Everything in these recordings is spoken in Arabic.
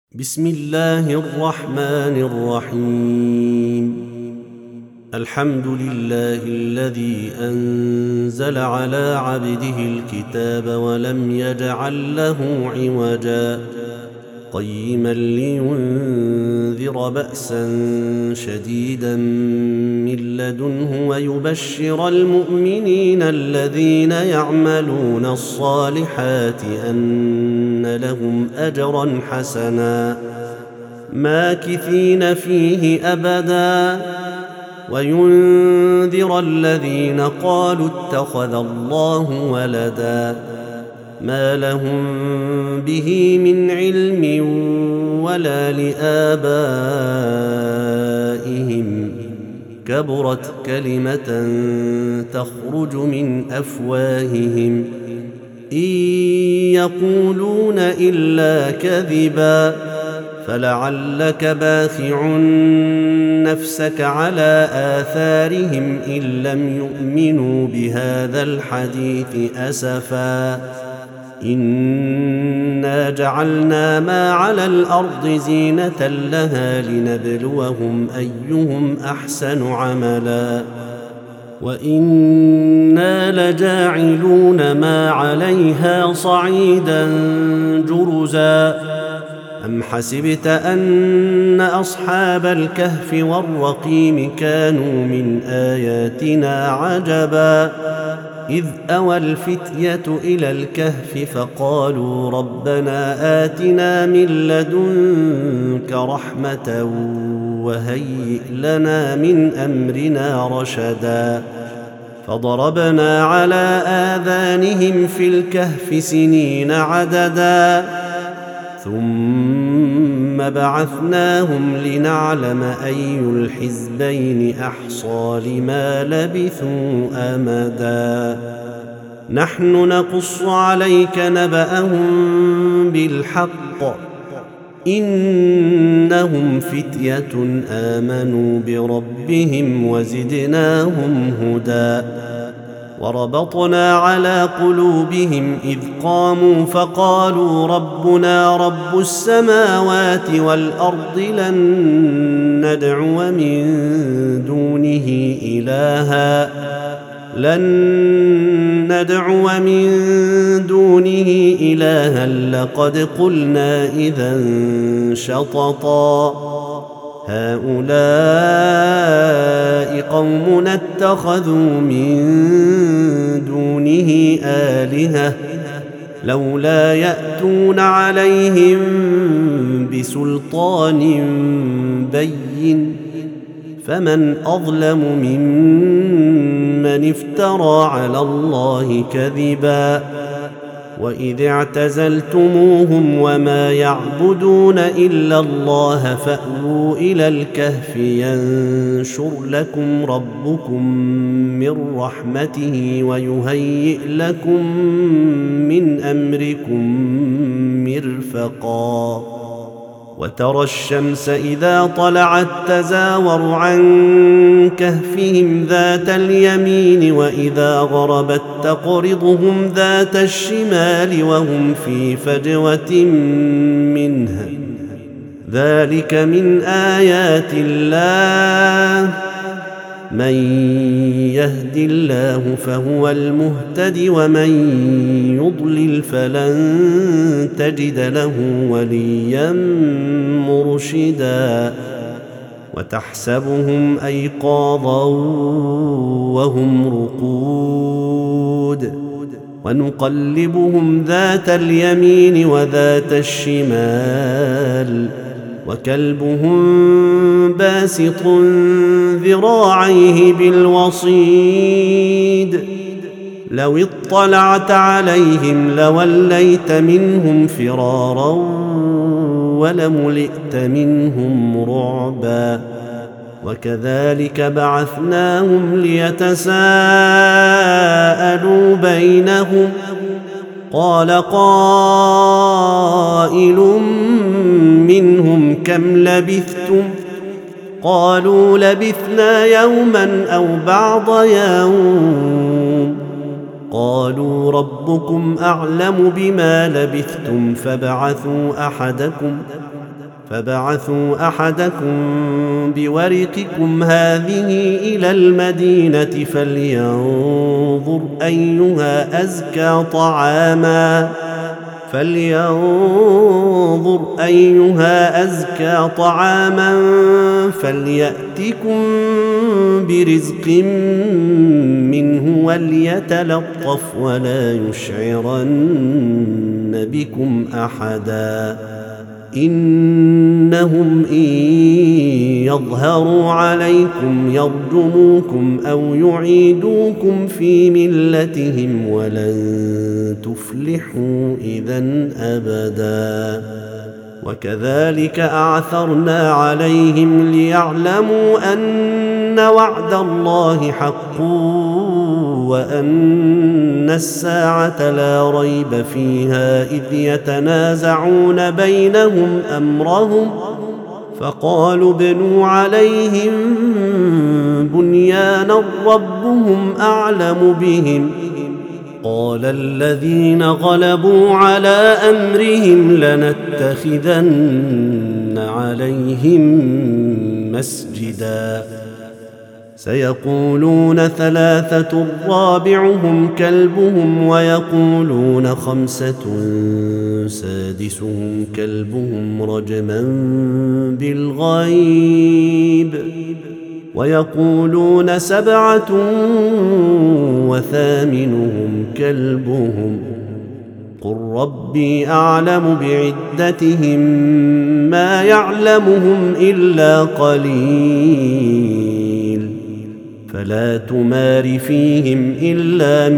بسم الله الرحمن الرحيم. الحمد لله الذي أنزل على عبده الكتاب ولم يجعل له عوجا قيما لينذر بأسا شديدا من لدنه ويبشر المؤمنين الذين يعملون الصالحات أن لهم أجرا حسنا ماكثين فيه أبدا وينذر الذين قالوا اتخذ الله ولدا ما لهم به من علم ولا لآبائهم كبرت كلمة تخرج من أفواههم إن يقولون إلا كذبا فلعلك باخع نفسك على آثارهم إن لم يؤمنوا بهذا الحديث أسفا إنا جعلنا ما على الأرض زينة لها لنبلوهم أيهم أحسن عملا وإنا لجاعلون ما عليها صعيدا جرزا أم حسبت أن أصحاب الكهف والرقيم كانوا من آياتنا عجبا إذ أوى الفتية إلى الكهف فقالوا ربنا آتنا من لدنك رحمة وهيئ لنا من أمرنا رشدا فضربنا على آذانهم في الكهف سنين عددا ثم بعثناهم لنعلم أي الحزبين أحصى لما لبثوا أمدا نحن نقص عليك نبأهم بالحق إنهم فتية آمنوا بربهم وزدناهم هدى وربطنا على قلوبهم إذ قاموا فقالوا ربنا رب السماوات والأرض لن ندعو من دونه إلها لقد قلنا إذا شططا هؤلاء قومنا اتخذوا من دونه آلهة لولا يأتون عليهم بسلطان بين فمن أظلم ممن افترى على الله كذبا وإذ اعتزلتموهم وما يعبدون إلا الله فأووا إلى الكهف ينشر لكم ربكم من رحمته ويهيئ لكم من أمركم مرفقا وترى الشمس إذا طلعت تزاور عن كهفهم ذات اليمين وإذا غربت تقرضهم ذات الشمال وهم في فجوة منها ذلك من آيات الله من يهد الله فهو المهتد ومن يضلل فلن تجد له وليا مرشدا وتحسبهم أيقاظا وهم رقود ونقلبهم ذات اليمين وذات الشمال وكلبهم باسط ذراعيه بالوصيد لو اطلعت عليهم لوليت منهم فرارا ولملئت منهم رعبا وكذلك بعثناهم ليتساءلوا بينهم قال قائل منهم كم لبثتم قالوا لبثنا يوما أو بعض يوم قالوا ربكم أعلم بما لبثتم فبعثوا أحدكم بورقكم هذه إلى المدينة فلينظر أيها أزكى طعاما فليأتكم برزق منه وليتلطف ولا يشعرن بكم أحدا إنهم إن يظهروا عليكم يرجموكم أو يعيدوكم في ملتهم ولن تفلحوا إذن أبدا وكذلك أعثرنا عليهم ليعلموا أن وعد الله حق وأن الساعة لا ريب فيها إذ يتنازعون بينهم أمرهم فقالوا ابنوا عليهم بنيانا ربهم أعلم بهم قال الذين غلبوا على أمرهم لنتخذن عليهم مسجدا سيقولون 3 رابعهم كلبهم ويقولون 5 سادسهم كلبهم رجما بالغيب ويقولون 7 وثامنهم كلبهم قل ربي أعلم بعدتهم ما يعلمهم إلا قليل فلا تمار فيهم إلا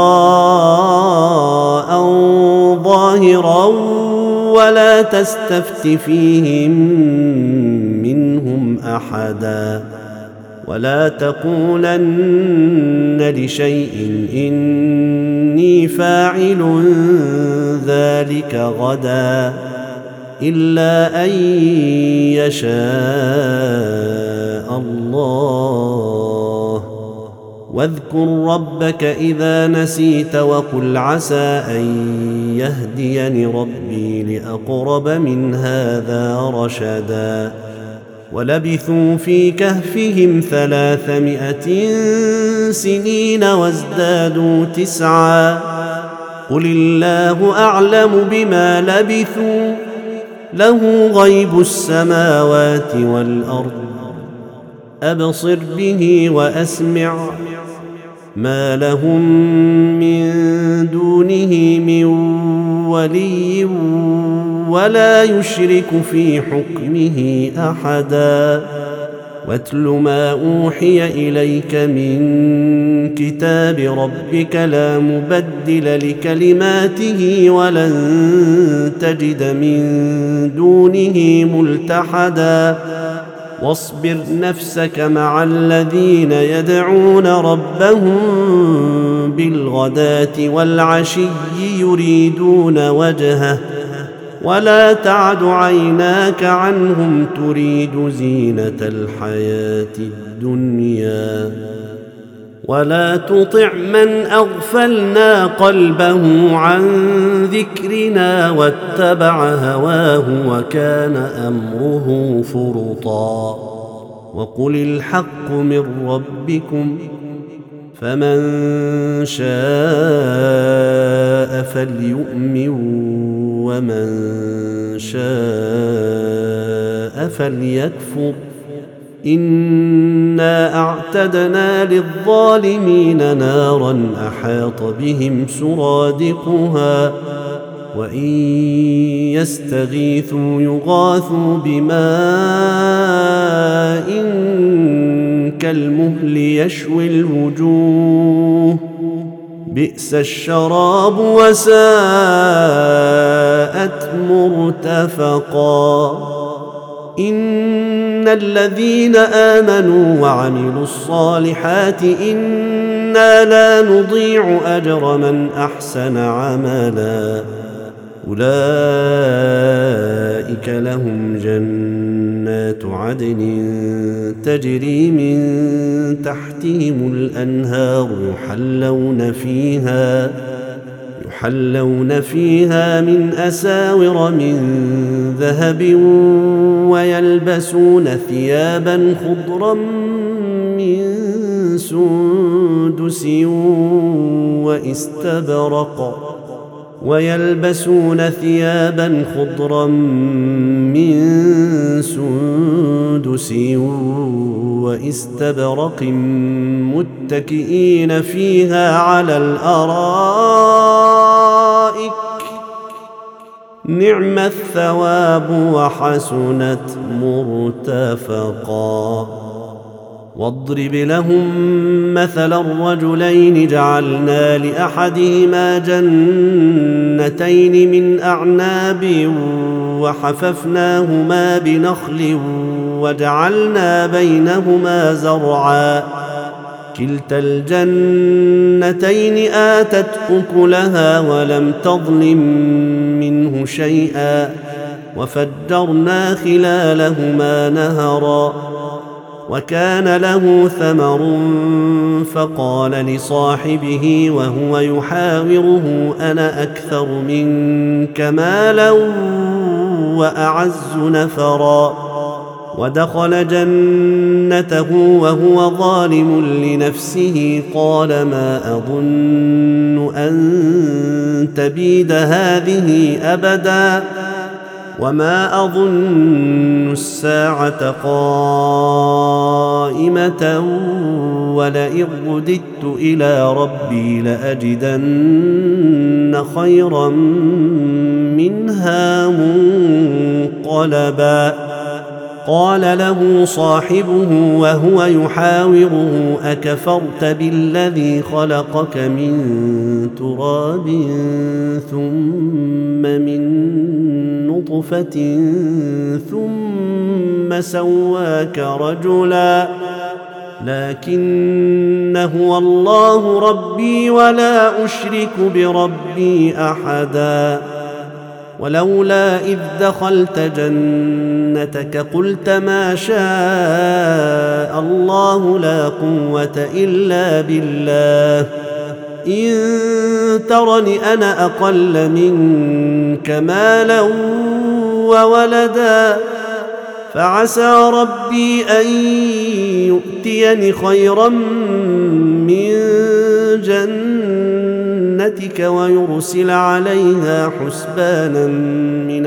مراء ظاهرا ولا تستفت فيهم منهم أحدا ولا تقولن لشيء إني فاعل ذلك غدا إلا أن يشاء الله واذكر ربك إذا نسيت وقل عسى أن يهديني ربي لأقرب من هذا رشدا ولبثوا في كهفهم 300 سنين وازدادوا 9 قل الله أعلم بما لبثوا له غيب السماوات والأرض أبصر به وأسمع ما لهم من دونه من ولي ولا يشرك في حكمه أحدا واتل ما أوحي إليك من كتاب ربك لا مبدل لكلماته ولن تجد من دونه ملتحدا واصبر نفسك مع الذين يدعون ربهم بالغداة والعشي يريدون وجهه ولا تعد عيناك عنهم تريد زينة الحياة الدنيا ولا تطع من أغفلنا قلبه عن ذكرنا واتبع هواه وكان أمره فرطا وقل الحق من ربكم فمن شاء فليؤمن ومن شاء فليكفر إنا أعتدنا للظالمين نارا أحاط بهم سرادقها وإن يستغيثوا يغاثوا بماء كالمهل يشوي الوجوه بئس الشراب وساءت مرتفقا إن الذين آمنوا وعملوا الصالحات إنا لا نضيع أجر من أحسن عملا أولئك لهم جنات عدن تجري من يحلون فيها من أساور من ذهب ويلبسون ثيابا خضرا من سندس واستبرق متكئين فيها على الأرائك نعم الثواب وحسنت مرتفقا. واضرب لهم مثل الرجلين جعلنا لأحدهما جنتين من أعناب وحففناهما بنخل وجعلنا بينهما زرعا كلتا الجنتين آتت أكلها ولم تظلم منه شيئا وفجرنا خلالهما نهرا. وكان له ثمر فقال لصاحبه وهو يحاوره أنا أكثر منك مالا وأعز نفرا. ودخل جنته وهو ظالم لنفسه قال ما أظن أن تبيد هذه أبدا وما أظن الساعة قائمة ولئن رددت إلى ربي لأجدن خيرا منها منقلبا. قال له صاحبه وهو يحاوره أكفرت بالذي خلقك من تراب ثم من نطفة ثم سواك رجلا لكن هو الله ربي ولا أشرك بربي أحدا. ولولا إذ دخلت جنتك قلت ما شاء الله لا قوة إلا بالله إن ترني أنا أقل منك مالا وولدا فعسى ربي أن يؤتيني خيرا من جنتك ويرسل عليها حسبانا من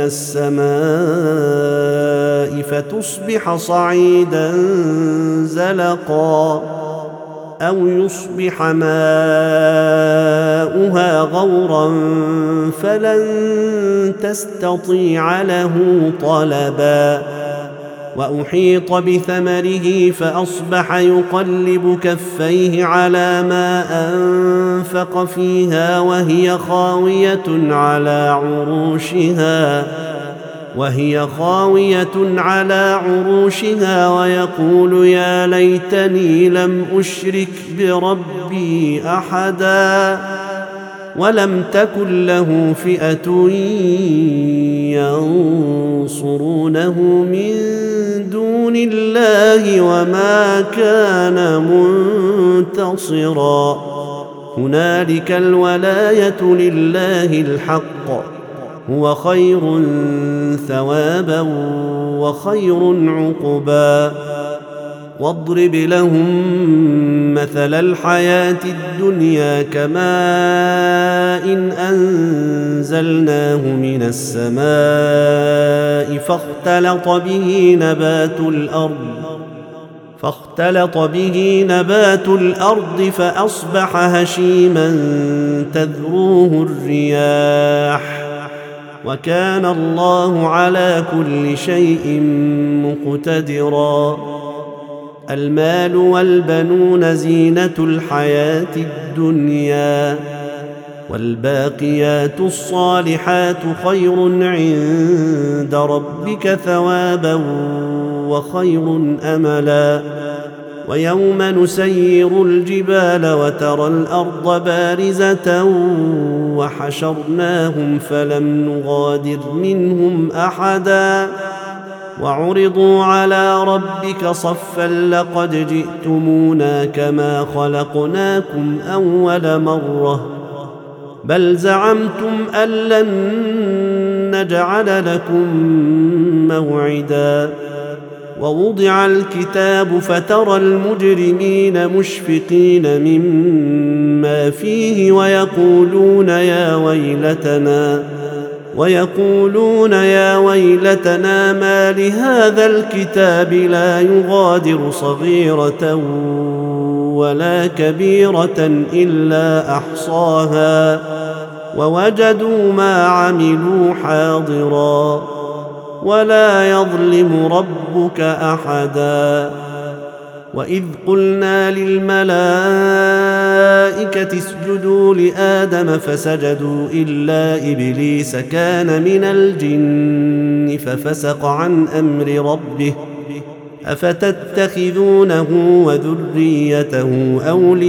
السماء فتصبح صعيدا زلقا أو يصبح ماؤها غورا فلن تستطيع له طلبا. وأحيط بثمره فأصبح يقلب كفيه على ما أنفق فيها وهي خاوية على عروشها ويقول يا ليتني لم أشرك بربي أحدا. ولم تكن له فئة ينصرونه من دون الله وما كان منتصرا. هنالك الولاية لله الحق هو خير ثوابا وخير عقبا. واضرب لهم مثل الحياة الدنيا كماء أنزلناه من السماء فاختلط به نبات الأرض فأصبح هشيما تذروه الرياح وكان الله على كل شيء مقتدرا. المال والبنون زينة الحياة الدنيا والباقيات الصالحات خير عند ربك ثوابا وخير أملا. ويوم نسير الجبال وترى الأرض بارزة وحشرناهم فلم نغادر منهم أحدا وعرضوا على ربك صفا لقد جئتمونا كما خلقناكم أول مرة بل زعمتم أن لن نجعل لكم موعدا ووضع الكتاب فترى المجرمين مشفقين مما فيه ويقولون يا ويلتنا ما لهذا الكتاب لا يغادر صغيرة ولا كبيرة إلا أحصاها ووجدوا ما عملوا حاضرا ولا يظلم ربك أحدا وإذ قلنا للملائكة اسجدوا لآدم فسجدوا إلا إبليس كان من الجن ففسق عن أمر ربه أفتتخذونه وذريته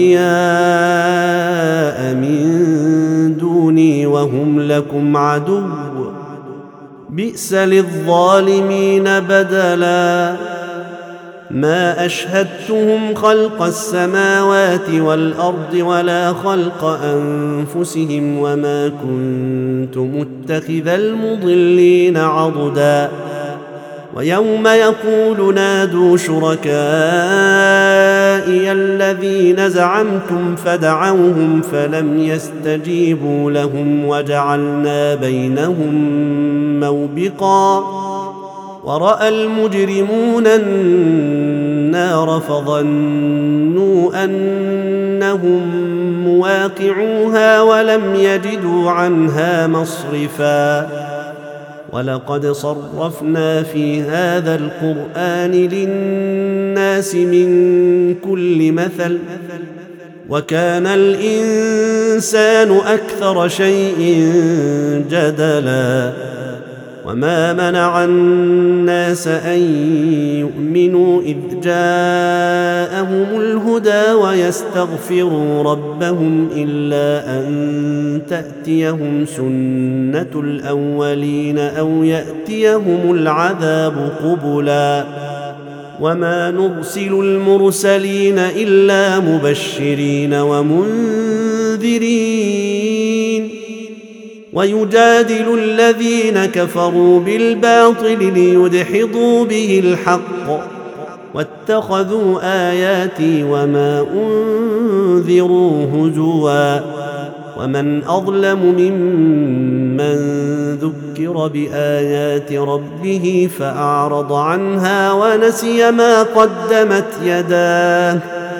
أولياء من دوني وهم لكم عدو بئس للظالمين بدلا ما أشهدتهم خلق السماوات والأرض ولا خلق أنفسهم وما كنت متخذ المضلين عضدا ويوم يقول نادوا شركائي الذين زعمتم فدعوهم فلم يستجيبوا لهم وجعلنا بينهم موبقا ورأى المجرمون النار فظنوا أنهم مواقعوها ولم يجدوا عنها مصرفا ولقد صرفنا في هذا القرآن للناس من كل مثل وكان الإنسان أكثر شيء جدلا وما منع الناس أن يؤمنوا إذ جاءهم الهدى ويستغفروا ربهم إلا أن تأتيهم سنة الأولين أو يأتيهم العذاب قبلا وما نرسل المرسلين إلا مبشرين ومنذرين ويجادل الذين كفروا بالباطل ليدحضوا به الحق واتخذوا آياتي وما أنذروا هزوا ومن أظلم ممن ذكر بآيات ربه فأعرض عنها ونسي ما قدمت يداه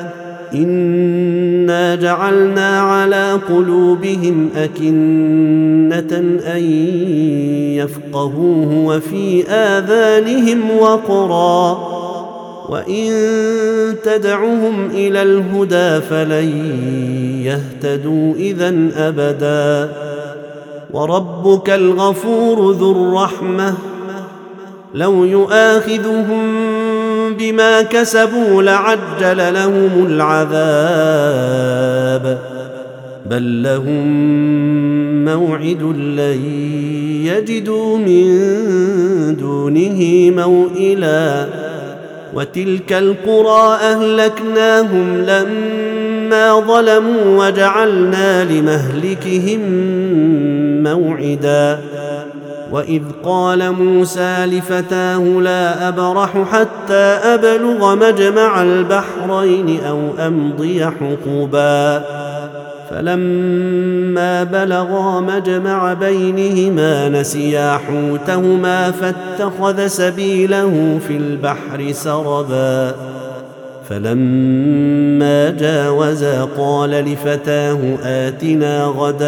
إنا جعلنا على قلوبهم أكنة أن يفقهوه وفي آذانهم وقرا وإن تدعهم إلى الهدى فلن يهتدوا إذن أبدا وربك الغفور ذو الرحمة لو يؤاخذهم بما كسبوا لعجل لهم العذاب بل لهم موعد لن يجدوا من دونه موئلا وتلك القرى أهلكناهم لما ظلموا وجعلنا لمهلكهم موعدا وإذ قال موسى لفتاه لا أبرح حتى أبلغ مجمع البحرين أو أمضي حقبا فلما بلغا مجمع بينهما نسيا حوتهما فاتخذ سبيله في البحر سربا فلما جاوزا قال لفتاه آتنا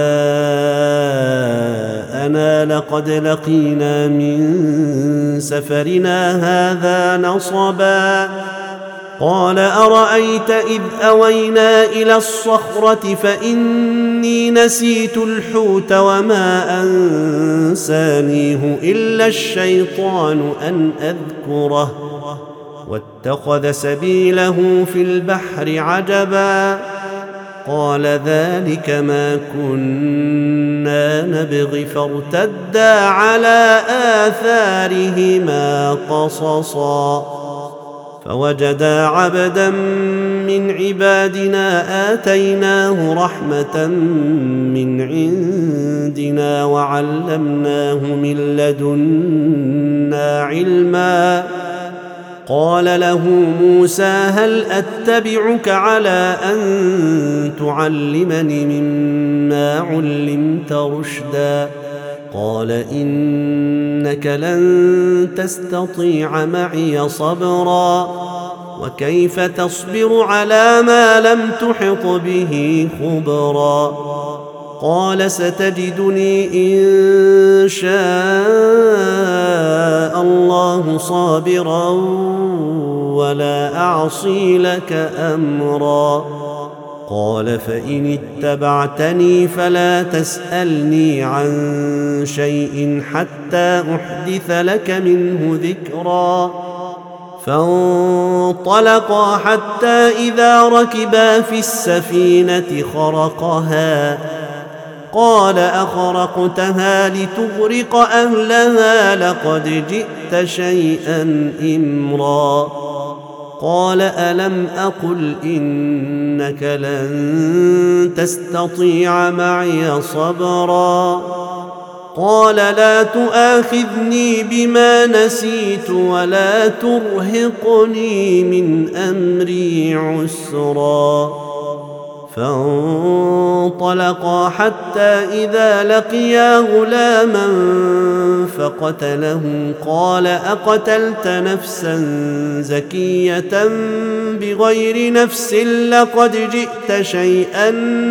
غداءنا لقد لقينا من سفرنا هذا نصبا قال أرأيت إذ أوينا إلى الصخرة فإني نسيت الحوت وما أنسانيه إلا الشيطان أن أذكره واتخذ سبيله في البحر عجبا قال ذلك ما كنا نبغي فارتدا على آثارهما قصصا فوجدا عبدا من عبادنا آتيناه رحمة من عندنا وعلمناه من لدنا علما. قال له موسى هل أتبعك على أن تعلمني مما علمت رشدا؟ قال إنك لن تستطيع معي صبرا وكيف تصبر على ما لم تحط به خبرا؟ قال ستجدني إن شاء الله صابرا ولا أعصي لك أمرا. قال فإن اتبعتني فلا تسألني عن شيء حتى أحدث لك منه ذكرا. فانطلقا حتى إذا ركبا في السفينة خرقها قال أخرقتها لتغرق أهلها لقد جئت شيئا إمرا. قال ألم أقل إنك لن تستطيع معي صبرا؟ قال لا تؤاخذني بما نسيت ولا ترهقني من أمري عسرا. فانطلقا حتى إذا لقيا غلاما فقتله قال أقتلت نفسا زكية بغير نفس لقد جئت شيئا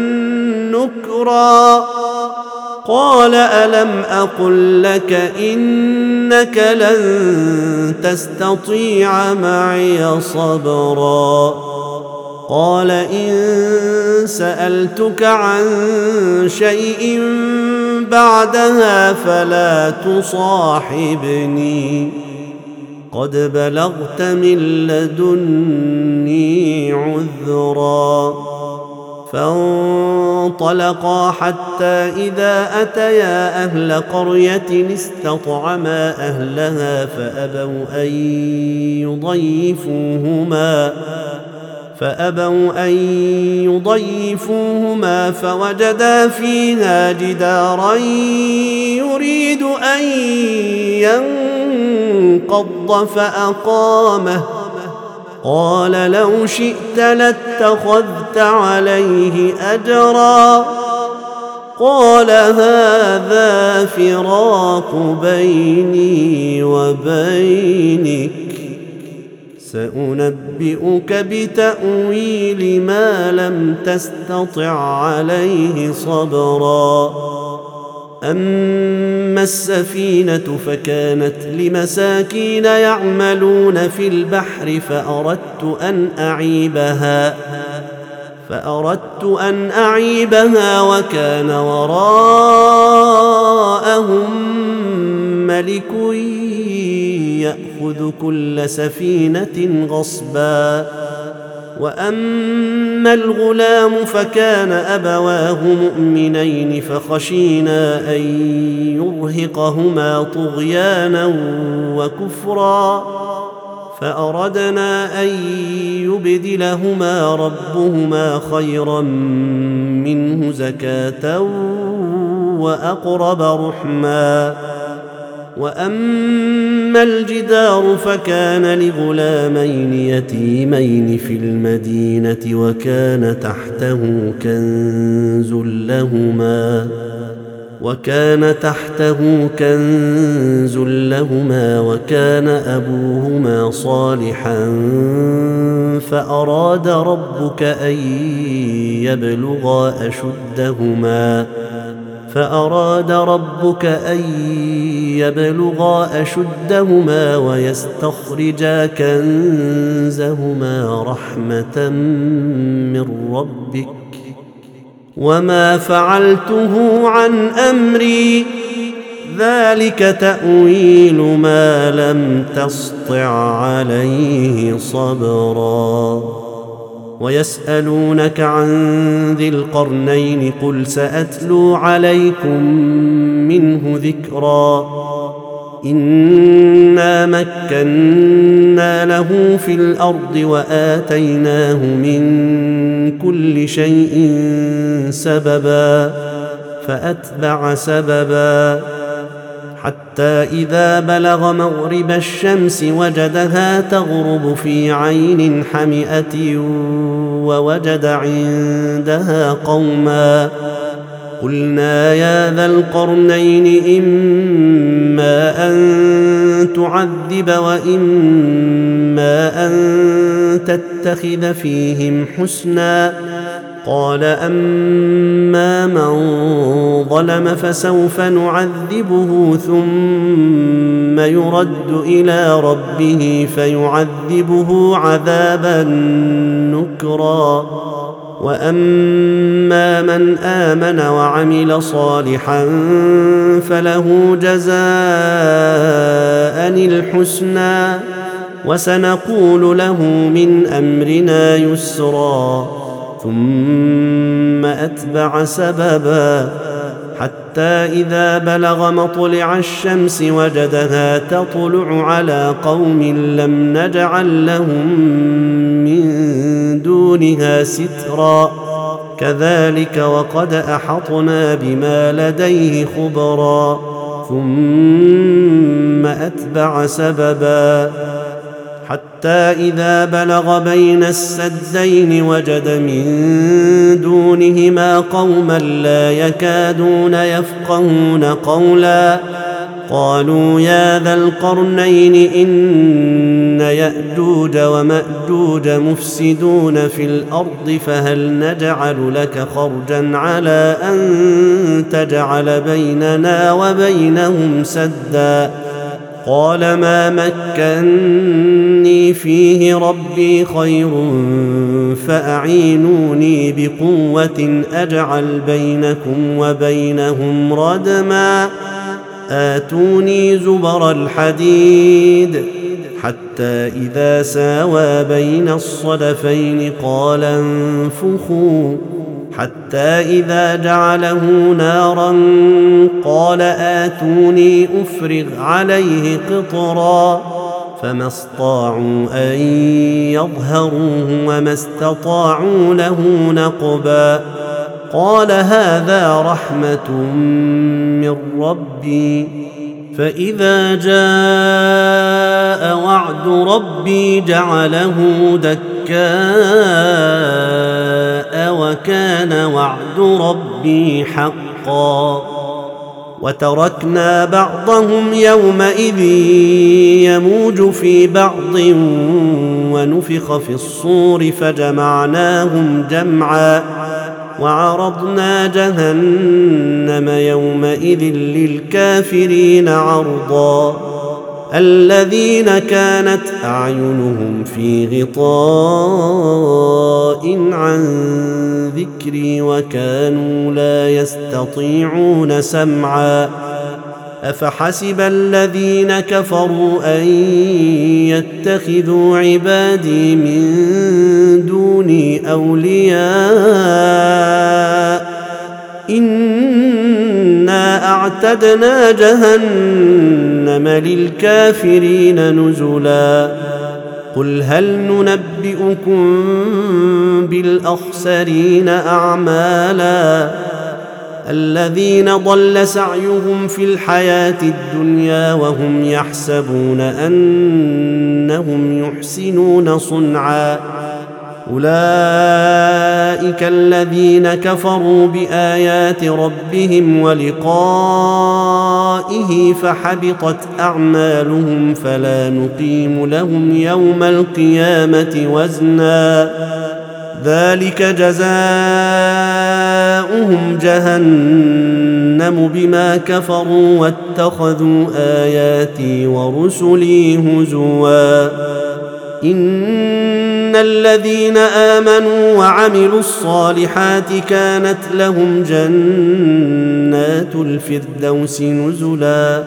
نكرا. قال ألم أقل لك إنك لن تستطيع معي صبرا؟ قال إن سألتك عن شيء بعدها فلا تصاحبني قد بلغت من لدني عذرا. فانطلقا حتى إذا أتيا أهل قرية استطعما أهلها فأبوا أن يضيفوهما فوجدا فيها جدارا يريد أن ينقض فأقامه. قال لو شئت لاتخذت عليه أجرا. قال هذا فراق بيني وبينك سأنبئك بتأويل ما لم تستطع عليه صبرا. أما السفينة فكانت لمساكين يعملون في البحر فأردت أن أعيبها وكان وراءهم ملك يأخذ كل سفينة غصبا. وأما الغلام فكان أبواه مؤمنين فخشينا أن يرهقهما طغيانا وكفرا فأردنا أن يبدلهما ربهما خيرا منه زكاة وأقرب رحما. وأما الجدار فكان لغلامين يتيمين في المدينة وكان تحته كنز لهما وكان أبوهما صالحا فأراد ربك أن يبلغا أشدهما ويستخرجا كنزهما رحمة من ربك وما فعلته عن أمري ذلك تأويل ما لم تسطع عليه صبرا. ويسألونك عن ذي القرنين قل سأتلو عليكم منه ذكرا إنا مكنا له في الأرض وآتيناه من كل شيء سببا فأتبع سببا حتى إذا بلغ مغرب الشمس وجدها تغرب في عين حمئة ووجد عندها قوما قلنا يا ذا القرنين إما أن تعذب وإما أن تتخذ فيهم حسنا قال أما من ظلم فسوف نعذبه ثم يرد إلى ربه فيعذبه عذابا نكرا وأما من آمن وعمل صالحا فله جزاء الحسنى وسنقول له من أمرنا يسرا ثم أتبع سببا حتى إذا بلغ مطلع الشمس وجدها تطلع على قوم لم نجعل لهم من دونها سترا كذلك وقد أحطنا بما لديه خبرا ثم أتبع سببا حتى إذا بلغ بين السدين وجد من دونهما قوما لا يكادون يفقهون قولا قالوا يا ذا القرنين إن يأجوج ومأجوج مفسدون في الأرض فهل نجعل لك خرجا على أن تجعل بيننا وبينهم سدا قال ما مكني فيه ربي خير فأعينوني بقوة أجعل بينكم وبينهم ردما آتوني زبر الحديد حتى إذا ساوى بين الصدفين قال انفخوا حتى إذا جعله نارا قال آتوني أفرغ عليه قطرا فما استطاعوا أن يظهروه وما استطاعوا له نقبا قال هذا رحمة من ربي فإذا جاء وعد ربي جعله دكاء وكان وعد ربي حقا وتركنا بعضهم يومئذ يموج في بعض ونفخ في الصور فجمعناهم جمعا وعرضنا جهنم يومئذ للكافرين عرضا الذين كانت أعينهم في غطاء عن ذكري وكانوا لا يستطيعون سمعا أفحسب الذين كفروا أن يتخذوا عبادي من دوني أولياء إنا أعتدنا جهنم للكافرين نزلا قل هل ننبئكم بالأخسرين أعمالا الذين ضل سعيهم في الحياة الدنيا وهم يحسبون أنهم يحسنون صنعا أولئك الذين كفروا بآيات ربهم ولقائه فحبطت أعمالهم فلا نقيم لهم يوم القيامة وزنا ذلك جزاؤهم جهنم بما كفروا واتخذوا آياتي ورسلي هزوا إن الذين آمنوا وعملوا الصالحات كانت لهم جنات الفردوس نزلا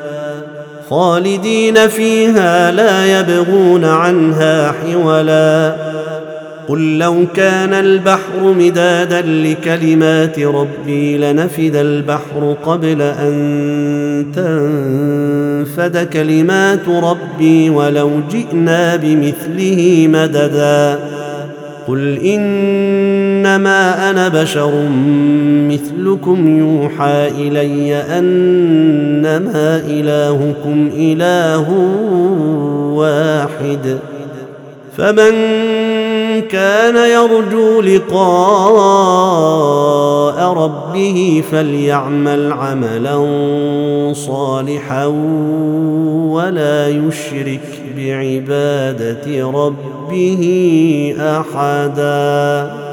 خالدين فيها لا يبغون عنها حولا قل لو كان البحر مدادا لكلمات ربي لنفد البحر قبل أن تنفد كلمات ربي ولو جئنا بمثله مددا قل إنما أنا بشر مثلكم يوحى إلي أنما إلهكم إله واحد فمن كان يرجو لقاء ربه فليعمل عملا صالحا ولا يشرك بعبادة ربه أحدا.